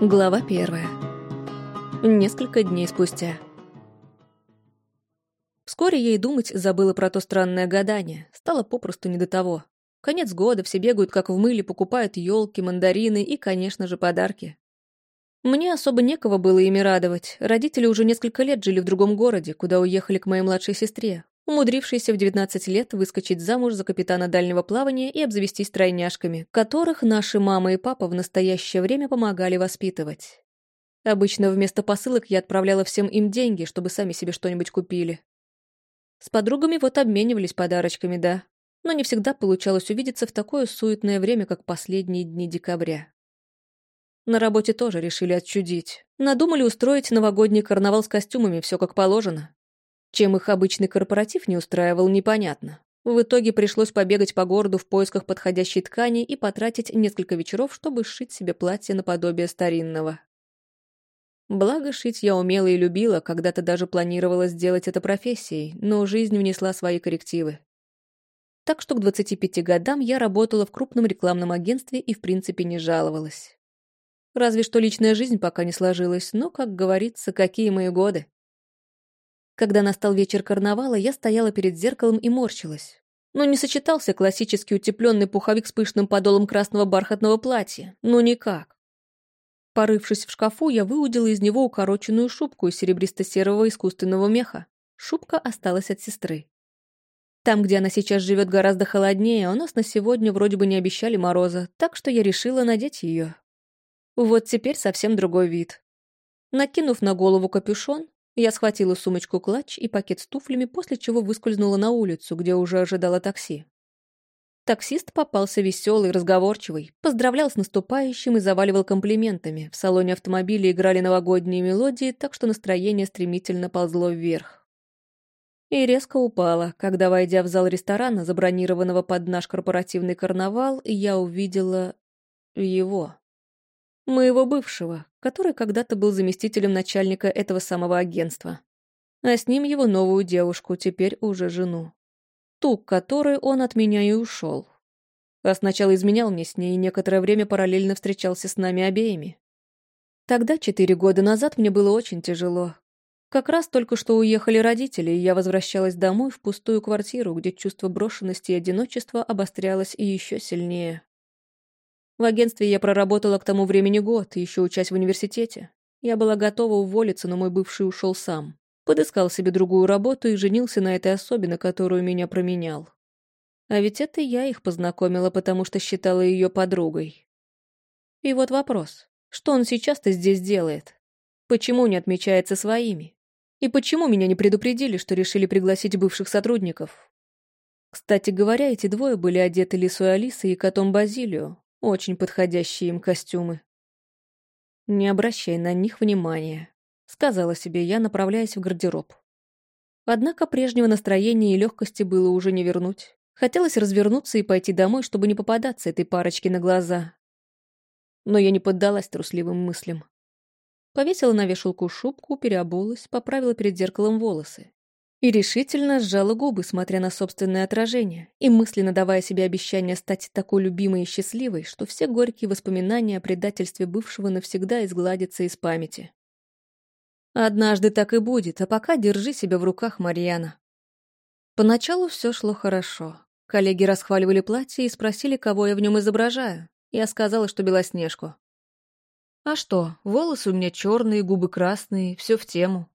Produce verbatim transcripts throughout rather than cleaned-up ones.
Глава первая. Несколько дней спустя. Вскоре я и думать забыла про то странное гадание. Стало попросту не до того. Конец года, все бегают как в мыле, покупают елки, мандарины и, конечно же, подарки. Мне особо некого было ими радовать. Родители уже несколько лет жили в другом городе, куда уехали к моей младшей сестре, умудрившейся в девятнадцать лет выскочить замуж за капитана дальнего плавания и обзавестись тройняшками, которых наши мама и папа в настоящее время помогали воспитывать. Обычно вместо посылок я отправляла всем им деньги, чтобы сами себе что-нибудь купили. С подругами вот обменивались подарочками, да, но не всегда получалось увидеться в такое суетное время, как последние дни декабря. На работе тоже решили отчудить. Надумали устроить новогодний карнавал с костюмами, все как положено. Чем их обычный корпоратив не устраивал, непонятно. В итоге пришлось побегать по городу в поисках подходящей ткани и потратить несколько вечеров, чтобы сшить себе платье наподобие старинного. Благо, шить я умела и любила, когда-то даже планировала сделать это профессией, но жизнь внесла свои коррективы. Так что к двадцати пяти годам я работала в крупном рекламном агентстве и в принципе не жаловалась. Разве что личная жизнь пока не сложилась, но, как говорится, какие мои годы. Когда настал вечер карнавала, я стояла перед зеркалом и морщилась. Но не сочетался классический утепленный пуховик с пышным подолом красного бархатного платья. Ну никак. Порывшись в шкафу, я выудила из него укороченную шубку из серебристо-серого искусственного меха. Шубка осталась от сестры. Там, где она сейчас живет, гораздо холоднее, а у нас на сегодня вроде бы не обещали мороза, так что я решила надеть ее. Вот теперь совсем другой вид. Накинув на голову капюшон, я схватила сумочку-клатч и пакет с туфлями, после чего выскользнула на улицу, где уже ожидало такси. Таксист попался веселый, разговорчивый, поздравлял с наступающим и заваливал комплиментами. В салоне автомобиля играли новогодние мелодии, так что настроение стремительно ползло вверх. И резко упало, когда, войдя в зал ресторана, забронированного под наш корпоративный карнавал, я увидела его. Моего бывшего, который когда-то был заместителем начальника этого самого агентства. А с ним его новую девушку, теперь уже жену. Ту, к которой он от меня и ушел. А сначала изменял мне с ней и некоторое время параллельно встречался с нами обеими. Тогда, четыре года назад, мне было очень тяжело. Как раз только что уехали родители, и я возвращалась домой в пустую квартиру, где чувство брошенности и одиночества обострялось и еще сильнее. В агентстве я проработала к тому времени год, еще учась в университете. Я была готова уволиться, но мой бывший ушел сам. Подыскал себе другую работу и женился на этой особе, на которую меня променял. А ведь это я их познакомила, потому что считала ее подругой. И вот вопрос. Что он сейчас-то здесь делает? Почему не отмечается своими? И почему меня не предупредили, что решили пригласить бывших сотрудников? Кстати говоря, эти двое были одеты лисой Алисой и котом Базилио. Очень подходящие им костюмы. «Не обращай на них внимания», — сказала себе я, направляясь в гардероб. Однако прежнего настроения и легкости было уже не вернуть. Хотелось развернуться и пойти домой, чтобы не попадаться этой парочке на глаза. Но я не поддалась трусливым мыслям. Повесила на вешалку шубку, переобулась, поправила перед зеркалом волосы. И решительно сжала губы, смотря на собственное отражение, и мысленно давая себе обещание стать такой любимой и счастливой, что все горькие воспоминания о предательстве бывшего навсегда изгладятся из памяти. Однажды так и будет, а пока держи себя в руках, Марьяна. Поначалу все шло хорошо. Коллеги расхваливали платье и спросили, кого я в нем изображаю. Я сказала, что Белоснежку. А что, волосы у меня черные, губы красные, все в тему.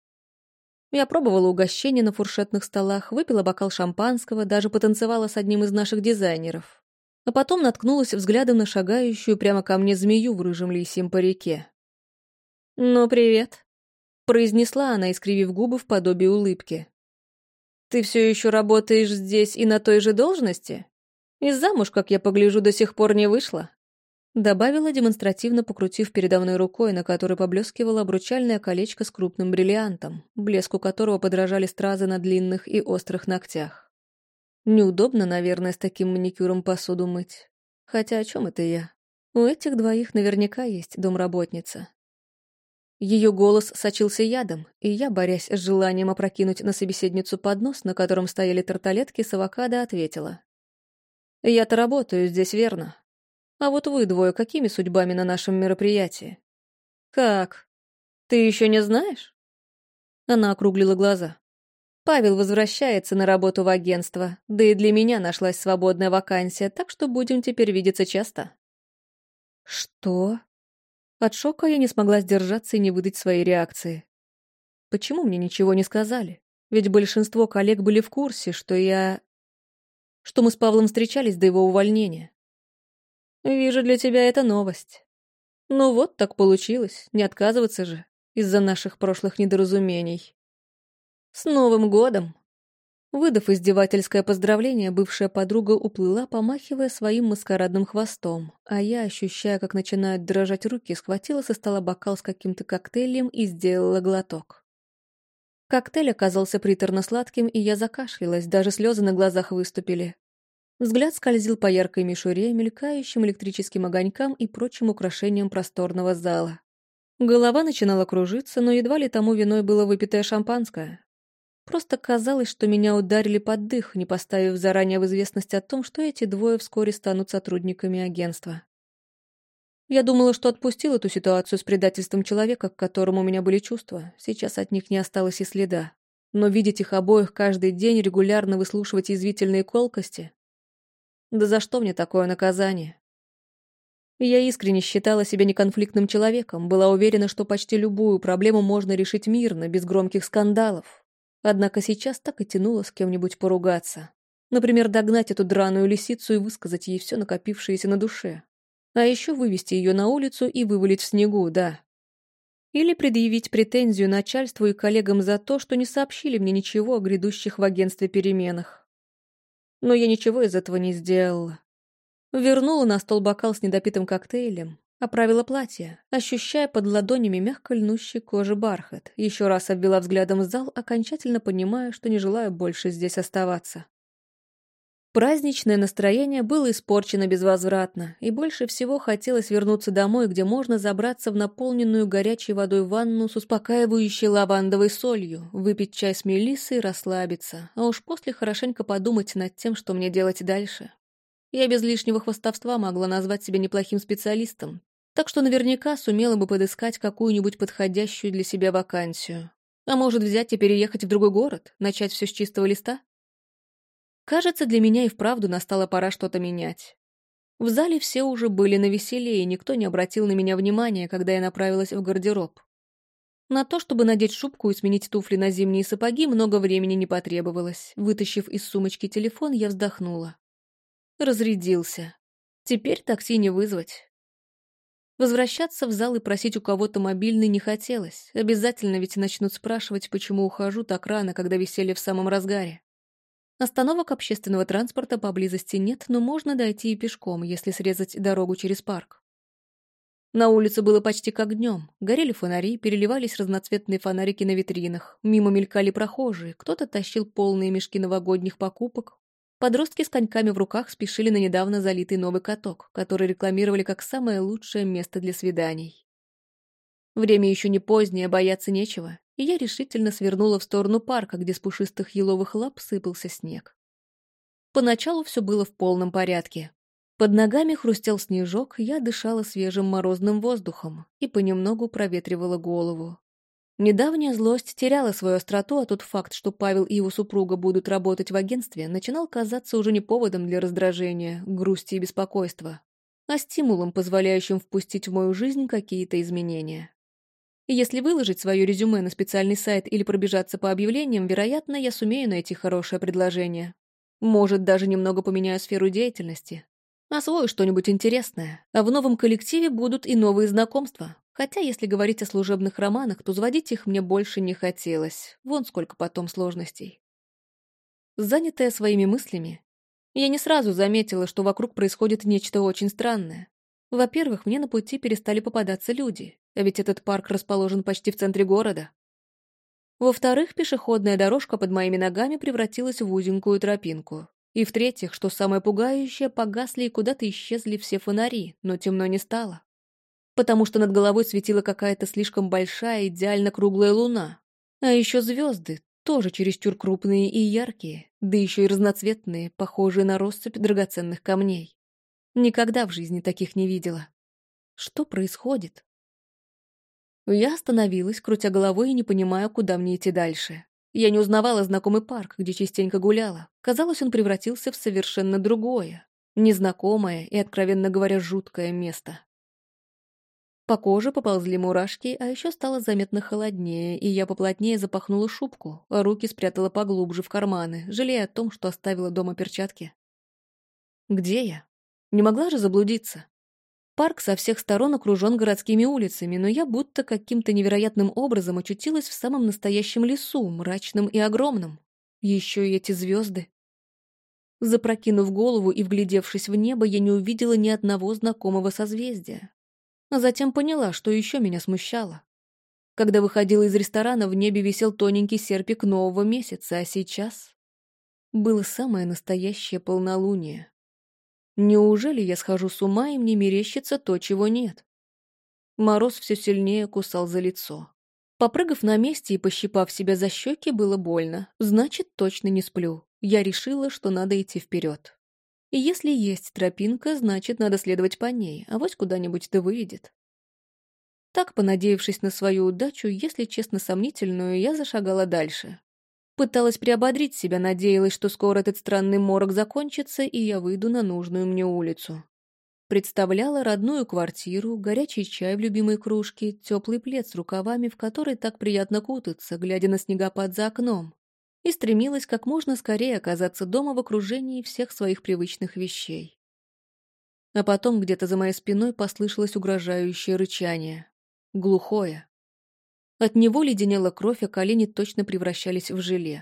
Я пробовала угощения на фуршетных столах, выпила бокал шампанского, даже потанцевала с одним из наших дизайнеров. А потом наткнулась взглядом на шагающую прямо ко мне змею в рыжем лисьем парике. «Ну, привет», — произнесла она, искривив губы в подобии улыбки. «Ты все еще работаешь здесь и на той же должности? И замуж, как я погляжу, до сих пор не вышла?» Добавила, демонстративно покрутив передо мной рукой, на которой поблескивало обручальное колечко с крупным бриллиантом, блеску которого подражали стразы на длинных и острых ногтях. Неудобно, наверное, с таким маникюром посуду мыть. Хотя о чем это я? У этих двоих наверняка есть домработница. Ее голос сочился ядом, и я, борясь с желанием опрокинуть на собеседницу поднос, на котором стояли тарталетки с авокадо, ответила. «Я-то работаю здесь, верно? А вот вы двое какими судьбами на нашем мероприятии? «Как? Ты еще не знаешь?» Она округлила глаза. «Павел возвращается на работу в агентство, да и для меня нашлась свободная вакансия, так что будем теперь видеться часто». «Что?» От шока я не смогла сдержаться и не выдать своей реакции. Почему мне ничего не сказали? Ведь большинство коллег были в курсе, что я... что мы с Павлом встречались до его увольнения. Вижу, для тебя это новость. Ну вот, так получилось, не отказываться же, из-за наших прошлых недоразумений. С Новым годом! Выдав издевательское поздравление, бывшая подруга уплыла, помахивая своим маскарадным хвостом, а я, ощущая, как начинают дрожать руки, схватила со стола бокал с каким-то коктейлем и сделала глоток. Коктейль оказался приторно-сладким, и я закашлялась, даже слезы на глазах выступили. Взгляд скользил по яркой мишуре, мелькающим электрическим огонькам и прочим украшениям просторного зала. Голова начинала кружиться, но едва ли тому виной было выпитое шампанское. Просто казалось, что меня ударили под дых, не поставив заранее в известность о том, что эти двое вскоре станут сотрудниками агентства. Я думала, что отпустил эту ситуацию с предательством человека, к которому у меня были чувства. Сейчас от них не осталось и следа. Но видеть их обоих каждый день, регулярно выслушивать язвительные колкости... Да за что мне такое наказание? Я искренне считала себя неконфликтным человеком, была уверена, что почти любую проблему можно решить мирно, без громких скандалов. Однако сейчас так и тянуло с кем-нибудь поругаться. Например, догнать эту драную лисицу и высказать ей все накопившееся на душе. А еще вывести ее на улицу и вывалить в снегу, да. Или предъявить претензию начальству и коллегам за то, что не сообщили мне ничего о грядущих в агентстве переменах. Но я ничего из этого не сделала. Вернула на стол бокал с недопитым коктейлем, оправила платье, ощущая под ладонями мягко льнущий кожи бархат, еще раз обвела взглядом зал, окончательно понимая, что не желаю больше здесь оставаться. Праздничное настроение было испорчено безвозвратно, и больше всего хотелось вернуться домой, где можно забраться в наполненную горячей водой ванну с успокаивающей лавандовой солью, выпить чай с мелиссой и расслабиться, а уж после хорошенько подумать над тем, что мне делать дальше. Я без лишнего хвастовства могла назвать себя неплохим специалистом, так что наверняка сумела бы подыскать какую-нибудь подходящую для себя вакансию. А может, взять и переехать в другой город, начать все с чистого листа? Кажется, для меня и вправду настала пора что-то менять. В зале все уже были навеселее, и никто не обратил на меня внимания, когда я направилась в гардероб. На то, чтобы надеть шубку и сменить туфли на зимние сапоги, много времени не потребовалось. Вытащив из сумочки телефон, я вздохнула. Разрядился. Теперь такси не вызвать. Возвращаться в зал и просить у кого-то мобильный не хотелось. Обязательно ведь начнут спрашивать, почему ухожу так рано, когда веселье в самом разгаре. Остановок общественного транспорта поблизости нет, но можно дойти и пешком, если срезать дорогу через парк. На улице было почти как днем. Горели фонари, переливались разноцветные фонарики на витринах. Мимо мелькали прохожие, кто-то тащил полные мешки новогодних покупок. Подростки с коньками в руках спешили на недавно залитый новый каток, который рекламировали как самое лучшее место для свиданий. Время еще не позднее, бояться нечего, и я решительно свернула в сторону парка, где с пушистых еловых лап сыпался снег. Поначалу все было в полном порядке. Под ногами хрустел снежок, я дышала свежим морозным воздухом и понемногу проветривала голову. Недавняя злость теряла свою остроту, а тот факт, что Павел и его супруга будут работать в агентстве, начинал казаться уже не поводом для раздражения, грусти и беспокойства, а стимулом, позволяющим впустить в мою жизнь какие-то изменения. И если выложить свое резюме на специальный сайт или пробежаться по объявлениям, вероятно, я сумею найти хорошее предложение. Может, даже немного поменяю сферу деятельности. Освою что-нибудь интересное, а в новом коллективе будут и новые знакомства. Хотя, если говорить о служебных романах, то заводить их мне больше не хотелось. Вон сколько потом сложностей. Занятая своими мыслями, я не сразу заметила, что вокруг происходит нечто очень странное. Во-первых, мне на пути перестали попадаться люди, а ведь этот парк расположен почти в центре города. Во-вторых, пешеходная дорожка под моими ногами превратилась в узенькую тропинку. И в-третьих, что самое пугающее, погасли и куда-то исчезли все фонари, но темно не стало. Потому что над головой светила какая-то слишком большая, идеально круглая луна. А еще звезды, тоже чересчур крупные и яркие, да еще и разноцветные, похожие на россыпь драгоценных камней. Никогда в жизни таких не видела. Что происходит? Я остановилась, крутя головой и не понимая, куда мне идти дальше. Я не узнавала знакомый парк, где частенько гуляла. Казалось, он превратился в совершенно другое, незнакомое и, откровенно говоря, жуткое место. По коже поползли мурашки, а еще стало заметно холоднее, и я поплотнее запахнула шубку, а руки спрятала поглубже в карманы, жалея о том, что оставила дома перчатки. Где я? Не могла же заблудиться? Парк со всех сторон окружен городскими улицами, но я будто каким-то невероятным образом очутилась в самом настоящем лесу, мрачном и огромном. Еще и эти звезды. Запрокинув голову и вглядевшись в небо, я не увидела ни одного знакомого созвездия. А затем поняла, что еще меня смущало. Когда выходила из ресторана, в небе висел тоненький серпик нового месяца, а сейчас было самое настоящее полнолуние. Неужели я схожу с ума, и мне мерещится то, чего нет? Мороз все сильнее кусал за лицо. Попрыгав на месте и пощипав себя за щеки, было больно. Значит, точно не сплю. Я решила, что надо идти вперед. И если есть тропинка, значит, надо следовать по ней, а вось куда-нибудь да выйдет. Так, понадеявшись на свою удачу, если честно сомнительную, я зашагала дальше. Пыталась приободрить себя, надеялась, что скоро этот странный морок закончится, и я выйду на нужную мне улицу. Представляла родную квартиру, горячий чай в любимой кружке, теплый плед с рукавами, в который так приятно кутаться, глядя на снегопад за окном, и стремилась как можно скорее оказаться дома в окружении всех своих привычных вещей. А потом где-то за моей спиной послышалось угрожающее рычание. Глухое. От него леденела кровь, а колени точно превращались в желе.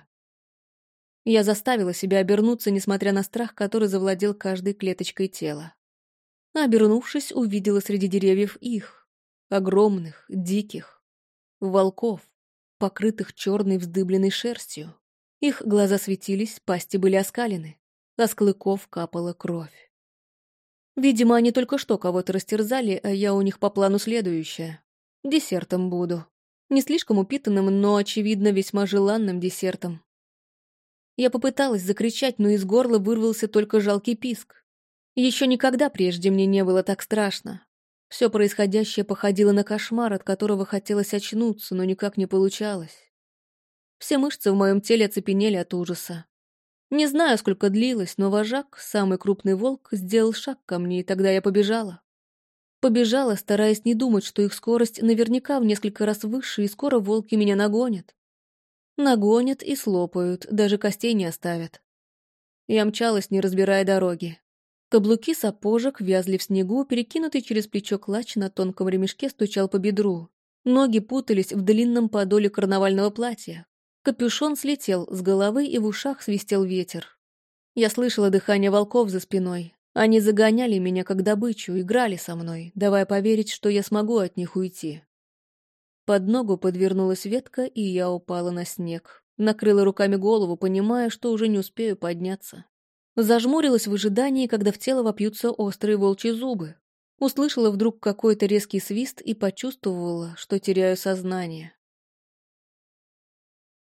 Я заставила себя обернуться, несмотря на страх, который завладел каждой клеточкой тела. Обернувшись, увидела среди деревьев их, огромных, диких, волков, покрытых черной вздыбленной шерстью. Их глаза светились, пасти были оскалены, а с клыков капала кровь. Видимо, они только что кого-то растерзали, а я у них по плану следующая. Десертом буду. Не слишком упитанным, но, очевидно, весьма желанным десертом. Я попыталась закричать, но из горла вырвался только жалкий писк. Еще никогда прежде мне не было так страшно. Все происходящее походило на кошмар, от которого хотелось очнуться, но никак не получалось. Все мышцы в моем теле оцепенели от ужаса. Не знаю, сколько длилось, но вожак, самый крупный волк, сделал шаг ко мне, и тогда я побежала. Побежала, стараясь не думать, что их скорость наверняка в несколько раз выше, и скоро волки меня нагонят. Нагонят и слопают, даже костей не оставят. Я мчалась, не разбирая дороги. Каблуки сапожек вязли в снегу, перекинутый через плечо клатч на тонком ремешке стучал по бедру. Ноги путались в длинном подоле карнавального платья. Капюшон слетел с головы, и в ушах свистел ветер. Я слышала дыхание волков за спиной. Они загоняли меня как добычу, играли со мной, давая поверить, что я смогу от них уйти. Под ногу подвернулась ветка, и я упала на снег. Накрыла руками голову, понимая, что уже не успею подняться. Зажмурилась в ожидании, когда в тело вопьются острые волчьи зубы. Услышала вдруг какой-то резкий свист и почувствовала, что теряю сознание.